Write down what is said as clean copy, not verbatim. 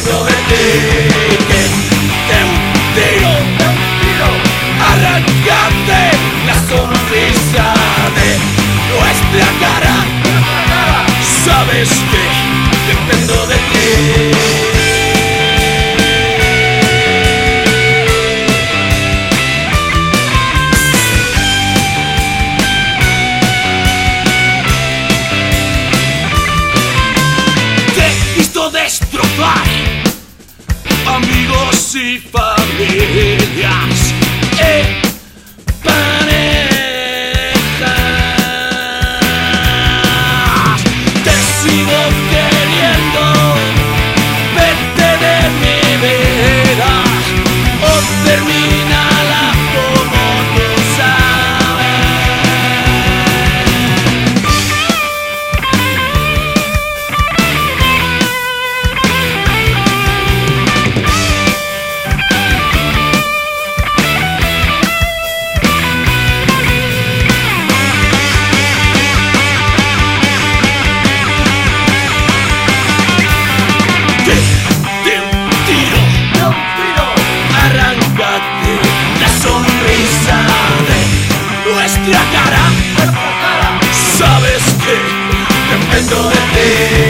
dependo de ti. Que de un tiro, arrancate la sonrisa de nuestra cara. Sabes que dependo de ti. Destrozar amigos y familias, parejas. Te sigo queriendo, vete de mi vida o termínala como tú sabes. Arráncate la sonrisa de nuestra cara. Sabes que dependo de ti.